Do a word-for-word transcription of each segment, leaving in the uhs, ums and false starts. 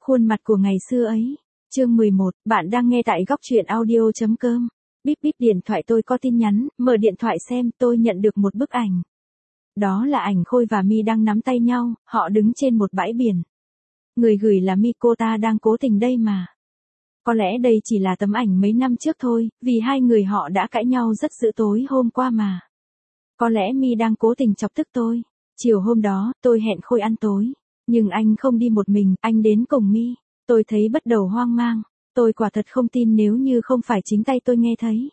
Khuôn mặt của ngày xưa ấy. Chương mười một, bạn đang nghe tại góc truyện audio chấm com. Bíp bíp điện thoại tôi có tin nhắn, mở điện thoại xem, tôi nhận được một bức ảnh. Đó là ảnh Khôi và My đang nắm tay nhau, họ đứng trên một bãi biển. Người gửi là My, cô ta đang cố tình đây mà. Có lẽ đây chỉ là tấm ảnh mấy năm trước thôi, vì hai người họ đã cãi nhau rất dữ tối hôm qua mà. Có lẽ My đang cố tình chọc tức tôi. Chiều hôm đó, tôi hẹn Khôi ăn tối. Nhưng anh không đi một mình, anh đến cùng My. Tôi thấy bắt đầu hoang mang. Tôi quả thật không tin nếu như không phải chính tay tôi nghe thấy.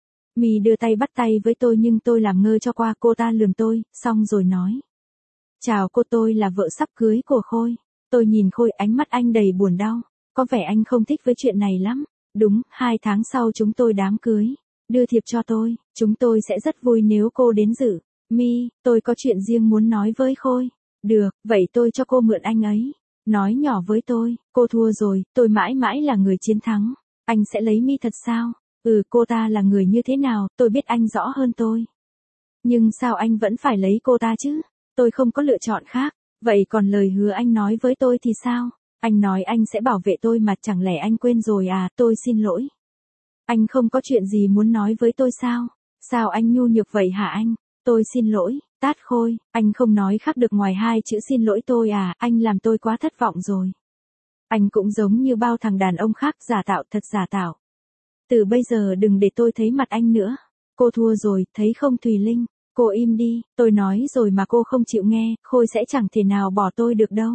My đưa tay bắt tay với tôi nhưng tôi làm ngơ cho qua, cô ta lườm tôi, xong rồi nói. Chào cô, tôi là vợ sắp cưới của Khôi. Tôi nhìn Khôi, ánh mắt anh đầy buồn đau. Có vẻ anh không thích với chuyện này lắm. Đúng, hai tháng sau chúng tôi đám cưới. Đưa thiệp cho tôi, chúng tôi sẽ rất vui nếu cô đến dự. My, tôi có chuyện riêng muốn nói với Khôi. Được, vậy tôi cho cô mượn anh ấy. Nói nhỏ với tôi, cô thua rồi, tôi mãi mãi là người chiến thắng. Anh sẽ lấy My thật sao? Ừ, cô ta là người như thế nào, tôi biết anh rõ hơn tôi. Nhưng sao anh vẫn phải lấy cô ta chứ? Tôi không có lựa chọn khác. Vậy còn lời hứa anh nói với tôi thì sao? Anh nói anh sẽ bảo vệ tôi mà, chẳng lẽ anh quên rồi à? Tôi xin lỗi. Anh không có chuyện gì muốn nói với tôi sao? Sao anh nhu nhược vậy hả anh? Tôi xin lỗi. Tát Khôi, anh không nói khác được ngoài hai chữ xin lỗi tôi à? Anh làm tôi quá thất vọng rồi. Anh cũng giống như bao thằng đàn ông khác, giả tạo, thật giả tạo. Từ bây giờ đừng để tôi thấy mặt anh nữa. Cô thua rồi, thấy không Thùy Linh? Cô im đi, tôi nói rồi mà cô không chịu nghe, Khôi sẽ chẳng thể nào bỏ tôi được đâu.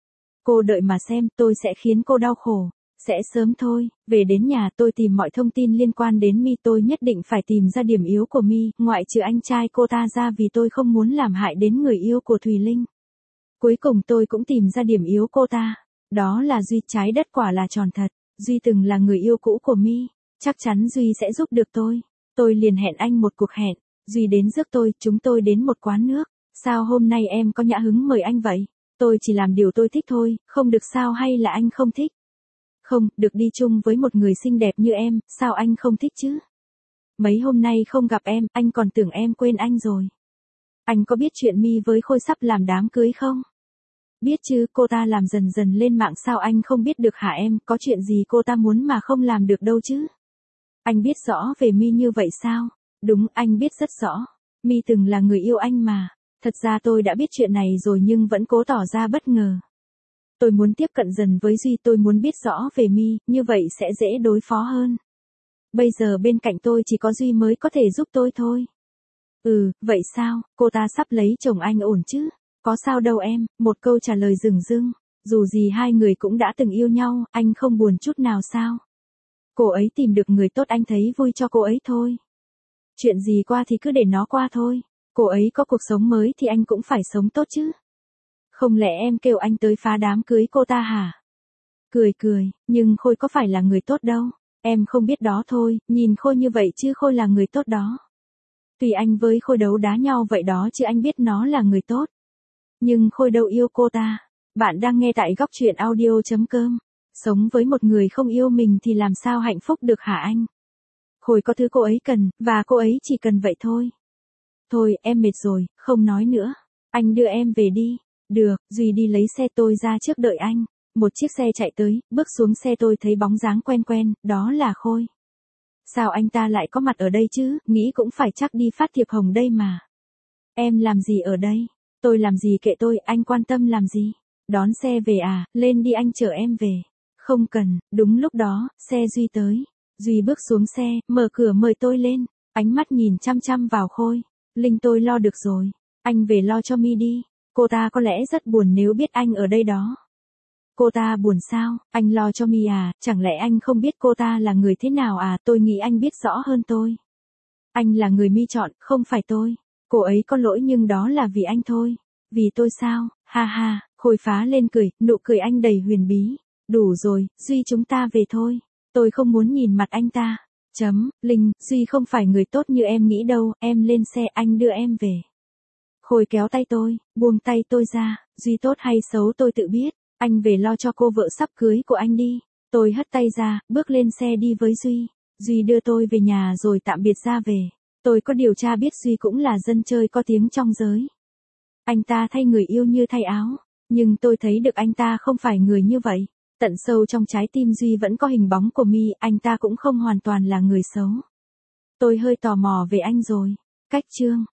Cô đợi mà xem, tôi sẽ khiến cô đau khổ. Sẽ sớm thôi. Về đến nhà tôi tìm mọi thông tin liên quan đến My, tôi nhất định phải tìm ra điểm yếu của My, ngoại trừ anh trai cô ta ra, vì tôi không muốn làm hại đến người yêu của Thùy Linh. Cuối cùng tôi cũng tìm ra điểm yếu cô ta. Đó là Duy, trái đất quả là tròn thật. Duy từng là người yêu cũ của My. Chắc chắn Duy sẽ giúp được tôi. Tôi liền hẹn anh một cuộc hẹn. Duy đến rước tôi, chúng tôi đến một quán nước. Sao hôm nay em có nhã hứng mời anh vậy? Tôi chỉ làm điều tôi thích thôi, không được sao hay là anh không thích? Không, được đi chung với một người xinh đẹp như em, sao anh không thích chứ? Mấy hôm nay không gặp em, anh còn tưởng em quên anh rồi. Anh có biết chuyện My với Khôi sắp làm đám cưới không? Biết chứ, cô ta làm dần dần lên mạng, sao anh không biết được hả em? Có chuyện gì cô ta muốn mà không làm được đâu chứ? Anh biết rõ về My như vậy sao? Đúng, anh biết rất rõ. My từng là người yêu anh mà. Thật ra tôi đã biết chuyện này rồi nhưng vẫn cố tỏ ra bất ngờ. Tôi muốn tiếp cận dần với Duy, tôi muốn biết rõ về My, như vậy sẽ dễ đối phó hơn. Bây giờ bên cạnh tôi chỉ có Duy mới có thể giúp tôi thôi. Ừ, vậy sao, cô ta sắp lấy chồng, anh ổn chứ? Có sao đâu em, một câu trả lời dửng dưng. Dù gì hai người cũng đã từng yêu nhau, anh không buồn chút nào sao? Cô ấy tìm được người tốt, anh thấy vui cho cô ấy thôi. Chuyện gì qua thì cứ để nó qua thôi. Cô ấy có cuộc sống mới thì anh cũng phải sống tốt chứ. Không lẽ em kêu anh tới phá đám cưới cô ta hả? Cười cười, nhưng Khôi có phải là người tốt đâu. Em không biết đó thôi, nhìn Khôi như vậy chứ Khôi là người tốt đó. Tùy anh với Khôi đấu đá nhau vậy đó chứ anh biết nó là người tốt. Nhưng Khôi đâu yêu cô ta. Bạn đang nghe tại góc truyện audio chấm com. Sống với một người không yêu mình thì làm sao hạnh phúc được hả anh? Khôi có thứ cô ấy cần, và cô ấy chỉ cần vậy thôi. Thôi, em mệt rồi, không nói nữa. Anh đưa em về đi. Được, Duy đi lấy xe, tôi ra trước đợi anh. Một chiếc xe chạy tới, bước xuống xe tôi thấy bóng dáng quen quen, đó là Khôi. Sao anh ta lại có mặt ở đây chứ, nghĩ cũng phải chắc đi phát thiệp hồng đây mà. Em làm gì ở đây? Tôi làm gì kệ tôi, anh quan tâm làm gì? Đón xe về à, lên đi anh chở em về. Không cần, đúng lúc đó, xe Duy tới. Duy bước xuống xe, mở cửa mời tôi lên. Ánh mắt nhìn chăm chăm vào Khôi. Linh, tôi lo được rồi. Anh về lo cho My đi. Cô ta có lẽ rất buồn nếu biết anh ở đây đó. Cô ta buồn sao? Anh lo cho My à? Chẳng lẽ anh không biết cô ta là người thế nào à? Tôi nghĩ anh biết rõ hơn tôi. Anh là người My chọn, không phải tôi. Cô ấy có lỗi nhưng đó là vì anh thôi. Vì tôi sao? Ha ha, Khôi phá lên cười, nụ cười anh đầy huyền bí. Đủ rồi, Duy, chúng ta về thôi. Tôi không muốn nhìn mặt anh ta. Chấm, Linh, Duy không phải người tốt như em nghĩ đâu, em lên xe, anh đưa em về. Khôi kéo tay tôi, buông tay tôi ra. Duy tốt hay xấu tôi tự biết. Anh về lo cho cô vợ sắp cưới của anh đi. Tôi hất tay ra, bước lên xe đi với Duy. Duy đưa tôi về nhà rồi tạm biệt ra về. Tôi có điều tra biết Duy cũng là dân chơi có tiếng trong giới. Anh ta thay người yêu như thay áo. Nhưng tôi thấy được anh ta không phải người như vậy. Tận sâu trong trái tim Duy vẫn có hình bóng của My, anh ta cũng không hoàn toàn là người xấu. Tôi hơi tò mò về anh rồi. Cách chương